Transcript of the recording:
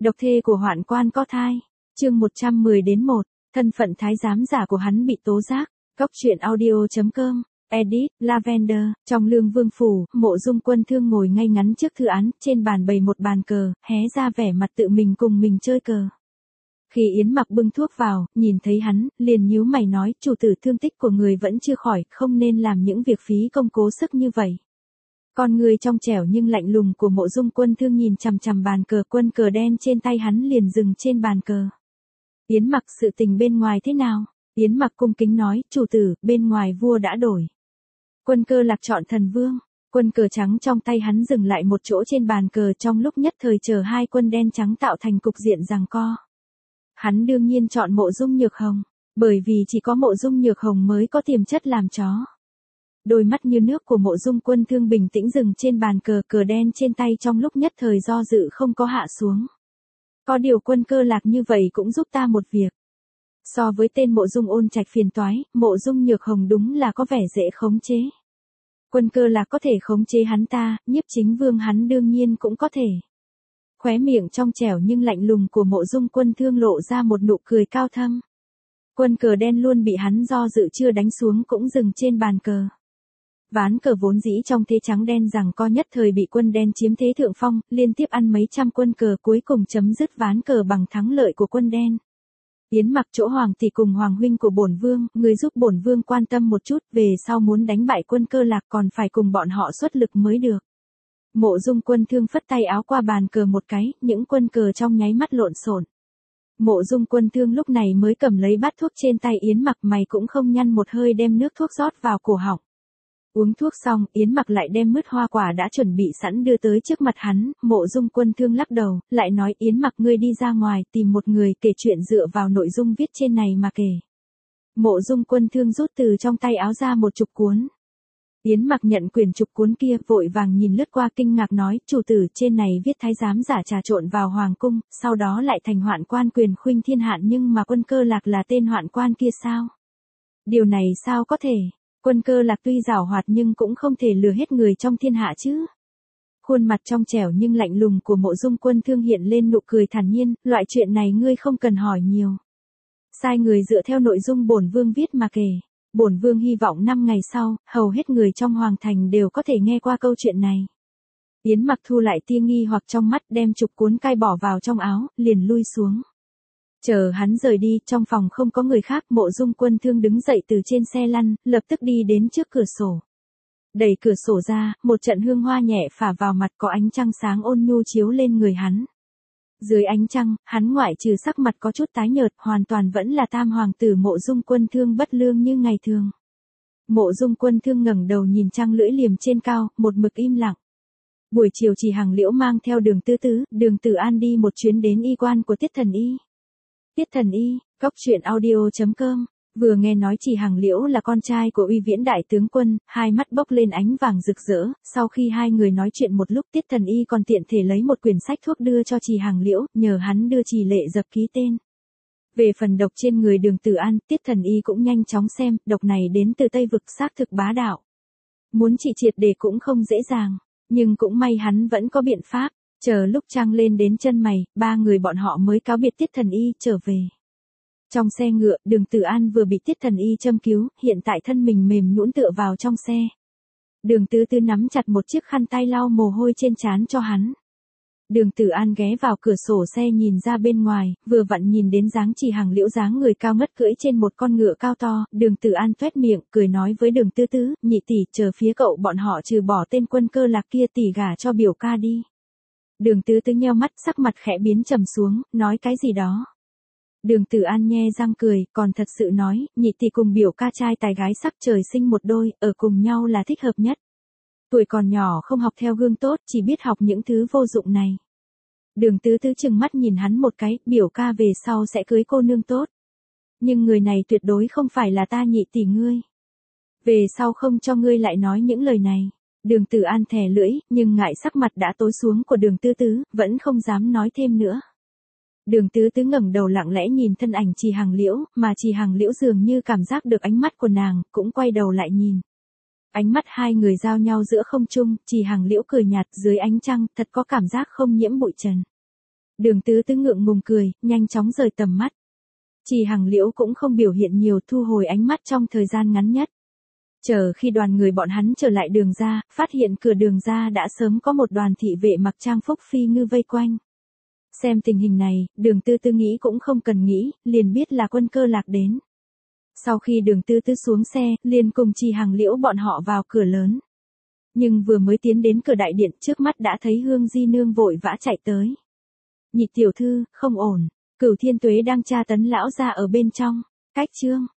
Độc thê của hoạn quan có thai. Chương 110-1, thân phận thái giám giả của hắn bị tố giác. Cóc truyện audio.com. Edit, Lavender. Trong Lương Vương phủ, Mộ Dung Quân Thương ngồi ngay ngắn trước thư án, trên bàn bày một bàn cờ, hé ra vẻ mặt tự mình cùng mình chơi cờ. Khi Yến Mặc bưng thuốc vào, nhìn thấy hắn, liền nhíu mày nói, chủ tử, thương tích của người vẫn chưa khỏi, không nên làm những việc phí công cố sức như vậy. Con người trong trẻo nhưng lạnh lùng của Mộ Dung Quân Thương nhìn chằm chằm bàn cờ, quân cờ đen trên tay hắn liền dừng trên bàn cờ. Yến Mặc, sự tình bên ngoài thế nào? Yến Mặc cung kính nói, chủ tử, bên ngoài vua đã đổi. Quân cơ Lạc chọn thần vương. Quân cờ trắng trong tay hắn dừng lại một chỗ trên bàn cờ, trong lúc nhất thời chờ hai quân đen trắng tạo thành cục diện giằng co. Hắn đương nhiên chọn Mộ Dung Nhược Hồng, bởi vì chỉ có Mộ Dung Nhược Hồng mới có tiềm chất làm chó. Đôi mắt như nước của Mộ Dung Quân Thương bình tĩnh dừng trên bàn cờ, cờ đen trên tay trong lúc nhất thời do dự không có hạ xuống. Có điều quân cơ Lạc như vậy cũng giúp ta một việc. So với tên Mộ Dung Ôn Trạch phiền toái, Mộ Dung Nhược Hồng đúng là có vẻ dễ khống chế. Quân cơ Lạc có thể khống chế hắn ta, Nhiếp Chính Vương hắn đương nhiên cũng có thể. Khóe miệng trong trẻo nhưng lạnh lùng của Mộ Dung Quân Thương lộ ra một nụ cười cao thâm. Quân cờ đen luôn bị hắn do dự chưa đánh xuống cũng dừng trên bàn cờ. Ván cờ vốn dĩ trong thế trắng đen giằng co nhất thời bị quân đen chiếm thế thượng phong, liên tiếp ăn mấy trăm quân cờ, cuối cùng chấm dứt ván cờ bằng thắng lợi của quân đen. Yến Mặc, chỗ Hoàng tỷ cùng Hoàng huynh của bổn vương, người giúp bổn vương quan tâm một chút, về sau muốn đánh bại quân cơ Lạc còn phải cùng bọn họ xuất lực mới được. Mộ Dung Quân Thương phất tay áo qua bàn cờ một cái, những quân cờ trong nháy mắt lộn xộn. Mộ Dung Quân Thương lúc này mới cầm lấy bát thuốc trên tay Yến Mặc, mày cũng không nhăn một hơi đem nước thuốc rót vào cổ họng. Uống thuốc xong, Yến Mặc lại đem mứt hoa quả đã chuẩn bị sẵn đưa tới trước mặt hắn. Mộ Dung Quân Thương lắc đầu, lại nói, Yến Mặc, ngươi đi ra ngoài tìm một người kể chuyện dựa vào nội dung viết trên này mà kể. Mộ Dung Quân Thương rút từ trong tay áo ra một trục cuốn. Yến Mặc nhận quyển trục cuốn kia, vội vàng nhìn lướt qua kinh ngạc nói, chủ tử, trên này viết thái giám giả trà trộn vào hoàng cung, sau đó lại thành hoạn quan quyền khuynh thiên hạ, nhưng mà quân cơ Lạc là tên hoạn quan kia sao? Điều này sao có thể? Quân cơ Lạc tuy giảo hoạt nhưng cũng không thể lừa hết người trong thiên hạ chứ. Khuôn mặt trong trẻo nhưng lạnh lùng của Mộ Dung Quân Thương hiện lên nụ cười thản nhiên, loại chuyện này ngươi không cần hỏi nhiều. Sai người dựa theo nội dung bổn vương viết mà kể. Bổn vương hy vọng 5 ngày sau, hầu hết người trong hoàng thành đều có thể nghe qua câu chuyện này. Yến Mặc thu lại tia nghi hoặc trong mắt, đem trục cuốn cai bỏ vào trong áo, liền lui xuống. Chờ hắn rời đi, trong phòng không có người khác, Mộ Dung Quân Thương đứng dậy từ trên xe lăn, lập tức đi đến trước cửa sổ. Đẩy cửa sổ ra, một trận hương hoa nhẹ phả vào mặt, có ánh trăng sáng ôn nhu chiếu lên người hắn. Dưới ánh trăng, hắn ngoại trừ sắc mặt có chút tái nhợt, hoàn toàn vẫn là tam hoàng tử Mộ Dung Quân Thương bất lương như ngày thường. Mộ Dung Quân Thương ngẩng đầu nhìn trăng lưỡi liềm trên cao, một mực im lặng. Buổi chiều Trì Hằng Liễu mang theo Đường Đường Tử An đi một chuyến đến y quan của Tiết Thần Y. Tiết Thần Y, Cóc truyện audio.com. Vừa nghe nói Trì Hằng Liễu là con trai của Uy Viễn đại tướng quân, hai mắt bốc lên ánh vàng rực rỡ, sau khi hai người nói chuyện một lúc, Tiết Thần Y còn tiện thể lấy một quyển sách thuốc đưa cho Trì Hằng Liễu, nhờ hắn đưa Trì Lệ Dập ký tên. Về phần độc trên người Đường Tử An, Tiết Thần Y cũng nhanh chóng xem, độc này đến từ Tây vực, xác thực bá đạo. Muốn trị triệt để cũng không dễ dàng, nhưng cũng may hắn vẫn có biện pháp. Chờ lúc trăng lên đến chân mày, ba người bọn họ mới cáo biệt Tiết Thần Y trở về. Trong xe ngựa, Đường Tử An vừa bị Tiết Thần Y châm cứu, hiện tại thân mình mềm nhũn tựa vào trong xe. Đường Tư Tư nắm chặt một chiếc khăn tay lau mồ hôi trên trán cho hắn. Đường Tử An ghé vào cửa sổ xe nhìn ra bên ngoài, vừa vặn nhìn đến dáng Trì Hằng Liễu dáng người cao ngất cưỡi trên một con ngựa cao to. Đường Tử An toét miệng, cười nói với Đường Tư Tư, nhị tỷ, chờ phía cậu bọn họ trừ bỏ tên quân cơ Lạc kia, tỷ gả cho biểu ca đi. Đường Tư Tư nheo mắt, sắc mặt khẽ biến trầm xuống, nói cái gì đó. Đường Tử An nhe răng cười, còn thật sự nói, nhị tỷ cùng biểu ca trai tài gái sắc trời sinh một đôi, ở cùng nhau là thích hợp nhất. Tuổi còn nhỏ không học theo gương tốt, chỉ biết học những thứ vô dụng này. Đường Tư Tư trừng mắt nhìn hắn một cái, biểu ca về sau sẽ cưới cô nương tốt. Nhưng người này tuyệt đối không phải là ta nhị tỷ ngươi. Về sau không cho ngươi lại nói những lời này. Đường Tử An thè lưỡi, nhưng ngại sắc mặt đã tối xuống của Đường Tư Tư, vẫn không dám nói thêm nữa. Đường Tư Tư ngẩng đầu lặng lẽ nhìn thân ảnh Trì Hằng Liễu, mà Trì Hằng Liễu dường như cảm giác được ánh mắt của nàng, cũng quay đầu lại nhìn. Ánh mắt hai người giao nhau giữa không trung, Trì Hằng Liễu cười nhạt, dưới ánh trăng, thật có cảm giác không nhiễm bụi trần. Đường Tứ Tứ ngượng ngùng cười, nhanh chóng rời tầm mắt. Chỉ Hằng Liễu cũng không biểu hiện nhiều, thu hồi ánh mắt trong thời gian ngắn nhất. Chờ khi đoàn người bọn hắn trở lại đường ra, phát hiện cửa đường ra đã sớm có một đoàn thị vệ mặc trang phục phi ngư vây quanh. Xem tình hình này, Đường Tư Tư nghĩ cũng không cần nghĩ, liền biết là Quân Cơ Lạc đến. Sau khi Đường Tư Tư xuống xe, liền cùng Chỉ Hằng Liễu bọn họ vào cửa lớn. Nhưng vừa mới tiến đến cửa đại điện, trước mắt đã thấy Hương Di Nương vội vã chạy tới. Nhị tiểu thư, không ổn, Cửu Thiên Tuế đang tra tấn lão gia ở bên trong. Cách chương